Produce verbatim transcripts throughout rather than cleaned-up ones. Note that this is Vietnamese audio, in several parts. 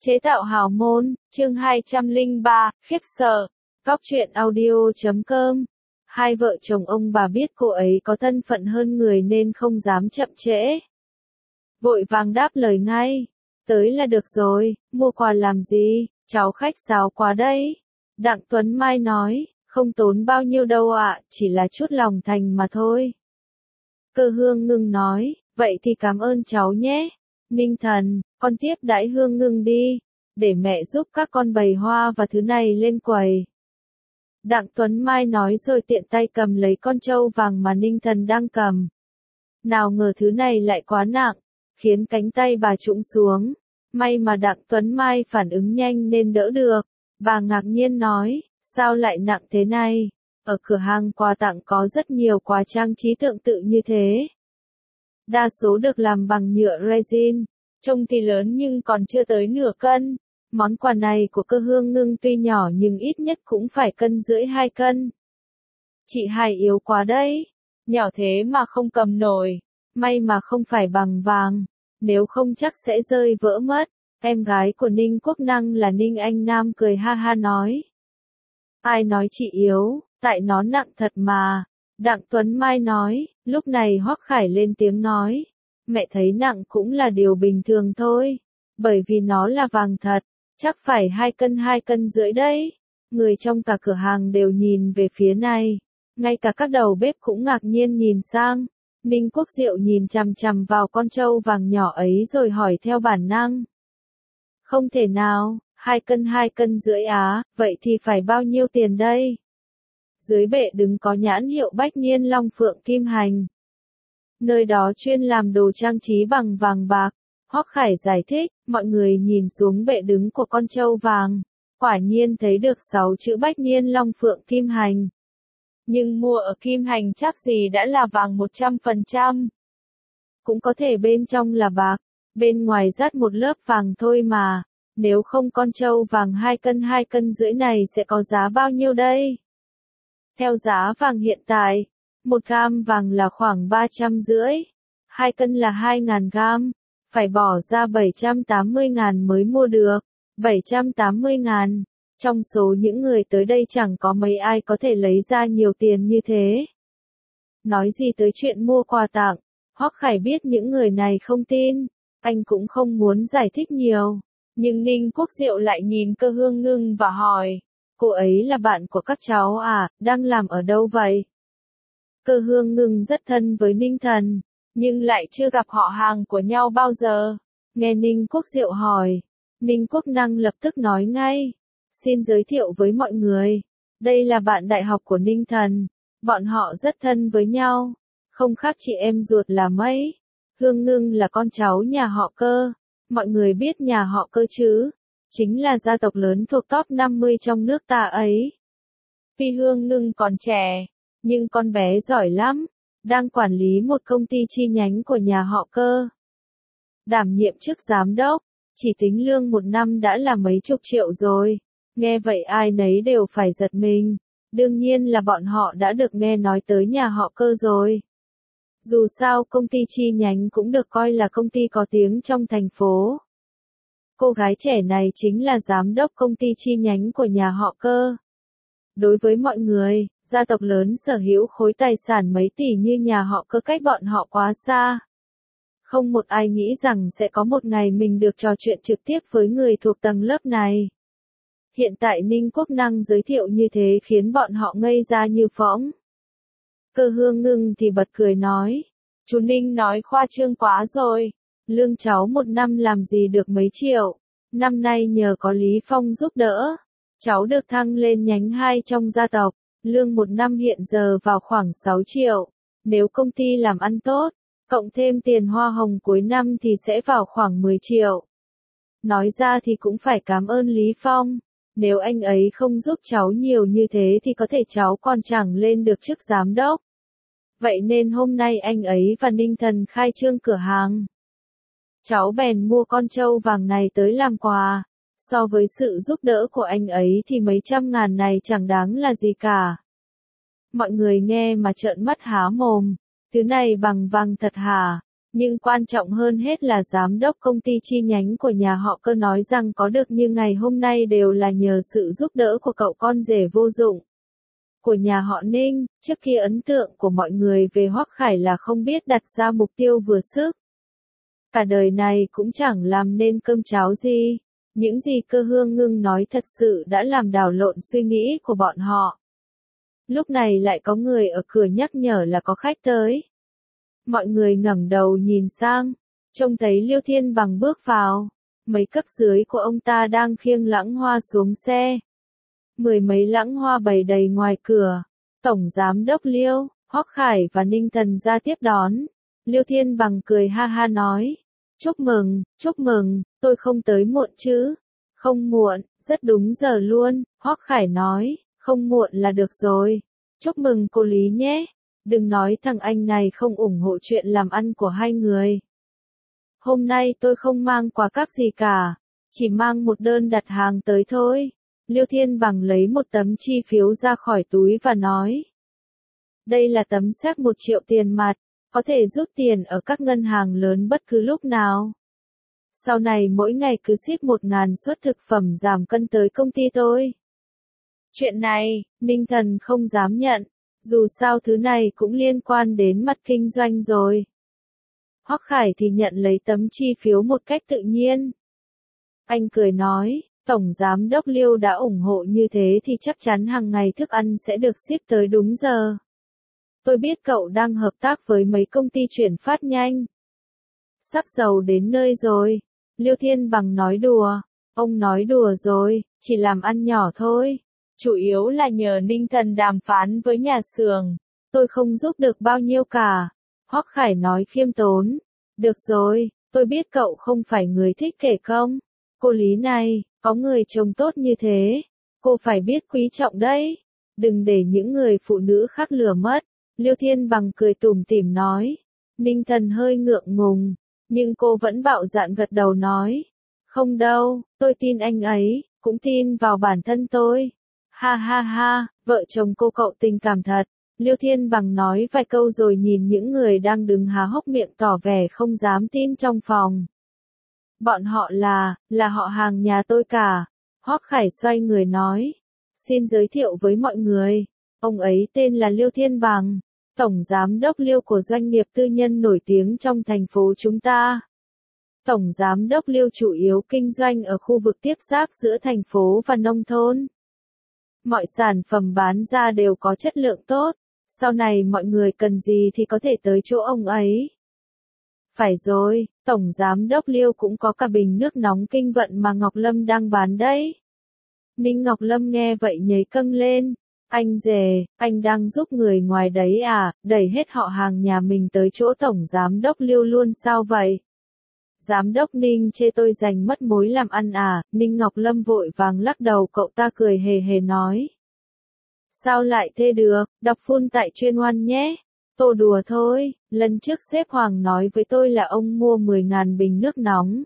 Chế tạo hào môn, chương hai trăm lẻ ba, khiếp sợ. Góc truyện audio chấm com. Hai vợ chồng ông bà biết cô ấy có thân phận hơn người nên không dám chậm trễ. Vội vàng đáp lời ngay. Tới là được rồi, mua quà làm gì, cháu khách sáo quá đấy. Đặng Tuấn Mai nói, không tốn bao nhiêu đâu ạ, chỉ là chút lòng thành mà thôi. Cơ Hương Ngưng nói, vậy thì cảm ơn cháu nhé. Ninh Thần, con tiếp đãi Hương Ngưng đi, để mẹ giúp các con bày hoa và thứ này lên quầy. Đặng Tuấn Mai nói rồi tiện tay cầm lấy con trâu vàng mà Ninh Thần đang cầm. Nào ngờ thứ này lại quá nặng, khiến cánh tay bà trũng xuống. May mà Đặng Tuấn Mai phản ứng nhanh nên đỡ được. Bà ngạc nhiên nói, sao lại nặng thế này? Ở cửa hàng quà tặng có rất nhiều quà trang trí tương tự như thế. Đa số được làm bằng nhựa resin, trông thì lớn nhưng còn chưa tới nửa cân. Món quà này của Cơ Hương Ngưng tuy nhỏ nhưng ít nhất cũng phải cân rưỡi hai cân. Chị Hải yếu quá đấy, nhỏ thế mà không cầm nổi, may mà không phải bằng vàng, nếu không chắc sẽ rơi vỡ mất. Em gái của Ninh Quốc Năng là Ninh Anh Nam cười ha ha nói. Ai nói chị yếu, tại nó nặng thật mà. Đặng Tuấn Mai nói, lúc này Hoắc Khải lên tiếng nói. Mẹ thấy nặng cũng là điều bình thường thôi, bởi vì nó là vàng thật, chắc phải hai cân hai cân rưỡi đấy. Người trong cả cửa hàng đều nhìn về phía này, ngay cả các đầu bếp cũng ngạc nhiên nhìn sang. Ninh Quốc Diệu nhìn chằm chằm vào con trâu vàng nhỏ ấy rồi hỏi theo bản năng. Không thể nào, hai cân hai cân rưỡi á, vậy thì phải bao nhiêu tiền đây? Dưới bệ đứng có nhãn hiệu Bách Niên Long Phượng Kim Hành. Nơi đó chuyên làm đồ trang trí bằng vàng bạc. Hoắc Khải giải thích, mọi người nhìn xuống bệ đứng của con trâu vàng. Quả nhiên thấy được sáu chữ Bách Niên Long Phượng Kim Hành. Nhưng mua ở Kim Hành chắc gì đã là vàng một trăm phần trăm. Cũng có thể bên trong là bạc, bên ngoài dát một lớp vàng thôi mà. Nếu không con trâu vàng hai cân hai cân rưỡi này sẽ có giá bao nhiêu đây? Theo giá vàng hiện tại, một gam vàng là khoảng ba trăm rưỡi, hai cân là hai ngàn gam, phải bỏ ra bảy trăm tám mươi ngàn mới mua được, bảy trăm tám mươi ngàn. Trong số những người tới đây chẳng có mấy ai có thể lấy ra nhiều tiền như thế. Nói gì tới chuyện mua quà tặng, Hoắc Khải biết những người này không tin, anh cũng không muốn giải thích nhiều. Nhưng Ninh Quốc Diệu lại nhìn Cơ Hương Ngưng và hỏi, cô ấy là bạn của các cháu à, đang làm ở đâu vậy? Cơ Hương Ngưng rất thân với Ninh Thần, nhưng lại chưa gặp họ hàng của nhau bao giờ. Nghe Ninh Quốc Diệu hỏi, Ninh Quốc Năng lập tức nói ngay, xin giới thiệu với mọi người, đây là bạn đại học của Ninh Thần, bọn họ rất thân với nhau, không khác chị em ruột là mấy. Hương Ngưng là con cháu nhà họ Cơ. Mọi người biết nhà họ Cơ chứ, chính là gia tộc lớn thuộc top năm mươi trong nước ta ấy. Tuy Hương Ngưng còn trẻ, nhưng con bé giỏi lắm, đang quản lý một công ty chi nhánh của nhà họ Cơ. Đảm nhiệm chức giám đốc, chỉ tính lương một năm đã là mấy chục triệu rồi. Nghe vậy ai nấy đều phải giật mình, đương nhiên là bọn họ đã được nghe nói tới nhà họ Cơ rồi. Dù sao công ty chi nhánh cũng được coi là công ty có tiếng trong thành phố. Cô gái trẻ này chính là giám đốc công ty chi nhánh của nhà họ Cơ. Đối với mọi người, gia tộc lớn sở hữu khối tài sản mấy tỷ như nhà họ Cơ cách bọn họ quá xa. Không một ai nghĩ rằng sẽ có một ngày mình được trò chuyện trực tiếp với người thuộc tầng lớp này. Hiện tại Ninh Quốc Năng giới thiệu như thế khiến bọn họ ngây ra như phỗng. Cơ Hương Ngưng thì bật cười nói, chú Ninh nói khoa trương quá rồi, lương cháu một năm làm gì được mấy triệu, năm nay nhờ có Lý Phong giúp đỡ, cháu được thăng lên nhánh hai trong gia tộc, lương một năm hiện giờ vào khoảng sáu triệu, nếu công ty làm ăn tốt, cộng thêm tiền hoa hồng cuối năm thì sẽ vào khoảng mười triệu. Nói ra thì cũng phải cảm ơn Lý Phong. Nếu anh ấy không giúp cháu nhiều như thế thì có thể cháu còn chẳng lên được chức giám đốc. Vậy nên hôm nay anh ấy và Ninh Thần khai trương cửa hàng. Cháu bèn mua con trâu vàng này tới làm quà. So với sự giúp đỡ của anh ấy thì mấy trăm ngàn này chẳng đáng là gì cả. Mọi người nghe mà trợn mắt há mồm. Thứ này bằng vàng thật hả? Nhưng quan trọng hơn hết là giám đốc công ty chi nhánh của nhà họ Cơ nói rằng có được như ngày hôm nay đều là nhờ sự giúp đỡ của cậu con rể vô dụng của nhà họ Ninh. Trước kia ấn tượng của mọi người về Hoắc Khải là không biết đặt ra mục tiêu vừa sức. Cả đời này cũng chẳng làm nên cơm cháo gì. Những gì Cơ Hương Ngưng nói thật sự đã làm đảo lộn suy nghĩ của bọn họ. Lúc này lại có người ở cửa nhắc nhở là có khách tới. Mọi người ngẩng đầu nhìn sang, trông thấy Liêu Thiên Bằng bước vào. Mấy cấp dưới của ông ta đang khiêng lẵng hoa xuống xe. Mười mấy lẵng hoa bày đầy ngoài cửa. Tổng giám đốc Liêu, Hoắc Khải và Ninh Thần ra tiếp đón. Liêu Thiên Bằng cười ha ha nói. Chúc mừng, chúc mừng, tôi không tới muộn chứ. Không muộn, rất đúng giờ luôn, Hoắc Khải nói, không muộn là được rồi. Chúc mừng cô Lý nhé. Đừng nói thằng anh này không ủng hộ chuyện làm ăn của hai người. Hôm nay tôi không mang quà cáp gì cả, chỉ mang một đơn đặt hàng tới thôi. Liêu Thiên Bằng lấy một tấm chi phiếu ra khỏi túi và nói. Đây là tấm séc một triệu tiền mặt, có thể rút tiền ở các ngân hàng lớn bất cứ lúc nào. Sau này mỗi ngày cứ ship một ngàn suất thực phẩm giảm cân tới công ty tôi. Chuyện này, Ninh Thần không dám nhận, dù sao thứ này cũng liên quan đến mặt kinh doanh rồi. Hoắc Khải thì nhận lấy tấm chi phiếu một cách tự nhiên. Anh cười nói, Tổng Giám đốc Liêu đã ủng hộ như thế thì chắc chắn hàng ngày thức ăn sẽ được ship tới đúng giờ. Tôi biết cậu đang hợp tác với mấy công ty chuyển phát nhanh. Sắp giàu đến nơi rồi. Liêu Thiên Bằng nói đùa. Ông nói đùa rồi, chỉ làm ăn nhỏ thôi. Chủ yếu là nhờ Ninh Thần đàm phán với nhà xưởng. Tôi không giúp được bao nhiêu cả. Hoắc Khải nói khiêm tốn. Được rồi, tôi biết cậu không phải người thích kể công. Cô Lý này, có người chồng tốt như thế. Cô phải biết quý trọng đấy. Đừng để những người phụ nữ khác lừa mất. Liêu Thiên Bằng cười tủm tỉm nói. Ninh Thần hơi ngượng ngùng. Nhưng cô vẫn bạo dạn gật đầu nói. Không đâu, tôi tin anh ấy, cũng tin vào bản thân tôi. Ha ha ha, vợ chồng cô cậu tình cảm thật. Liêu Thiên Bằng nói vài câu rồi nhìn những người đang đứng há hốc miệng tỏ vẻ không dám tin trong phòng. Bọn họ là, là họ hàng nhà tôi cả. Hoắc Khải xoay người nói. Xin giới thiệu với mọi người. Ông ấy tên là Liêu Thiên Bằng. Tổng Giám đốc Liêu của doanh nghiệp tư nhân nổi tiếng trong thành phố chúng ta. Tổng Giám đốc Liêu chủ yếu kinh doanh ở khu vực tiếp giáp giữa thành phố và nông thôn. Mọi sản phẩm bán ra đều có chất lượng tốt. Sau này mọi người cần gì thì có thể tới chỗ ông ấy. Phải rồi, Tổng Giám đốc Liêu cũng có cả bình nước nóng Kinh Vận mà Ngọc Lâm đang bán đấy. Ninh Ngọc Lâm nghe vậy nhấy câng lên. Anh rể, anh đang giúp người ngoài đấy à, đẩy hết họ hàng nhà mình tới chỗ Tổng Giám đốc Liêu luôn sao vậy? Giám đốc Ninh chê tôi giành mất mối làm ăn à, Ninh Ngọc Lâm vội vàng lắc đầu, cậu ta cười hề hề nói. Sao lại thế được, đọc phun tại chuyên oan nhé. Tô đùa thôi, lần trước sếp Hoàng nói với tôi là ông mua mười ngàn bình nước nóng.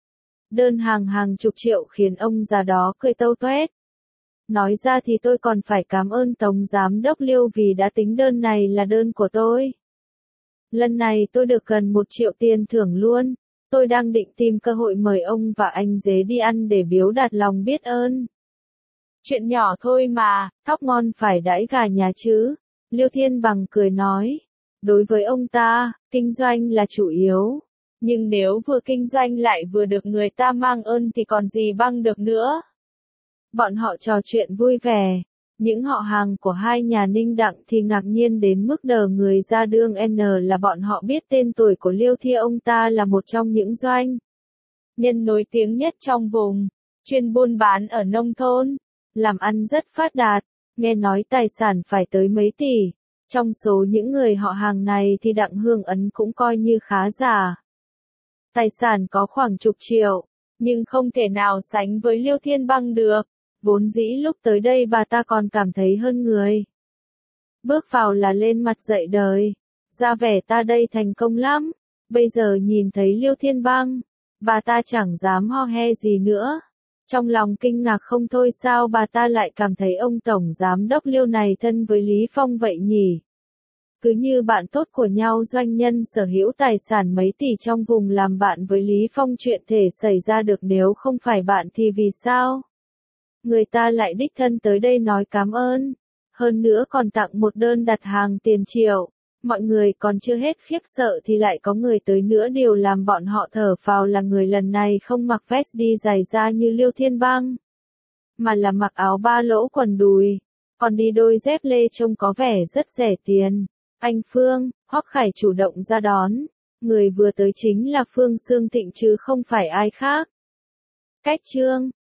Đơn hàng hàng chục triệu khiến ông già đó cười tâu toét. Nói ra thì tôi còn phải cảm ơn Tổng Giám đốc Liêu vì đã tính đơn này là đơn của tôi. Lần này tôi được gần một triệu tiền thưởng luôn. Tôi đang định tìm cơ hội mời ông và anh dế đi ăn để biếu đạt lòng biết ơn. Chuyện nhỏ thôi mà, thóc ngon phải đãi gà nhà chứ. Liêu Thiên Bằng cười nói. Đối với ông ta, kinh doanh là chủ yếu. Nhưng nếu vừa kinh doanh lại vừa được người ta mang ơn thì còn gì bằng được nữa. Bọn họ trò chuyện vui vẻ. Những họ hàng của hai nhà Ninh Đặng thì ngạc nhiên đến mức đờ người ra, đương N là bọn họ biết tên tuổi của Liêu Thia, ông ta là một trong những doanh nhân nổi tiếng nhất trong vùng, chuyên buôn bán ở nông thôn, làm ăn rất phát đạt, nghe nói tài sản phải tới mấy tỷ. Trong số những người họ hàng này thì Đặng Hương Ấn cũng coi như khá giả. Tài sản có khoảng chục triệu, nhưng không thể nào sánh với Liêu Thiên Bằng được. Vốn dĩ lúc tới đây bà ta còn cảm thấy hơn người. Bước vào là lên mặt dậy đời. Ra vẻ ta đây thành công lắm. Bây giờ nhìn thấy Liêu Thiên Bằng, bà ta chẳng dám ho he gì nữa. Trong lòng kinh ngạc không thôi, sao bà ta lại cảm thấy ông Tổng Giám đốc Liêu này thân với Lý Phong vậy nhỉ? Cứ như bạn tốt của nhau, doanh nhân sở hữu tài sản mấy tỷ trong vùng làm bạn với Lý Phong, chuyện thể xảy ra được, nếu không phải bạn thì vì sao? Người ta lại đích thân tới đây nói cảm ơn. Hơn nữa còn tặng một đơn đặt hàng tiền triệu. Mọi người còn chưa hết khiếp sợ thì lại có người tới nữa, điều làm bọn họ thở phào là người lần này không mặc vest đi giày da như Liêu Thiên Bang, mà là mặc áo ba lỗ quần đùi, còn đi đôi dép lê trông có vẻ rất rẻ tiền. Anh Phương, Hoắc Khải chủ động ra đón. Người vừa tới chính là Phương Sương Thịnh chứ không phải ai khác. Cách chương